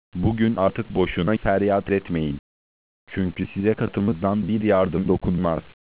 Bugün artık boşuna feryat etmeyin. Çünkü size katımızdan bir yardım dokunmaz.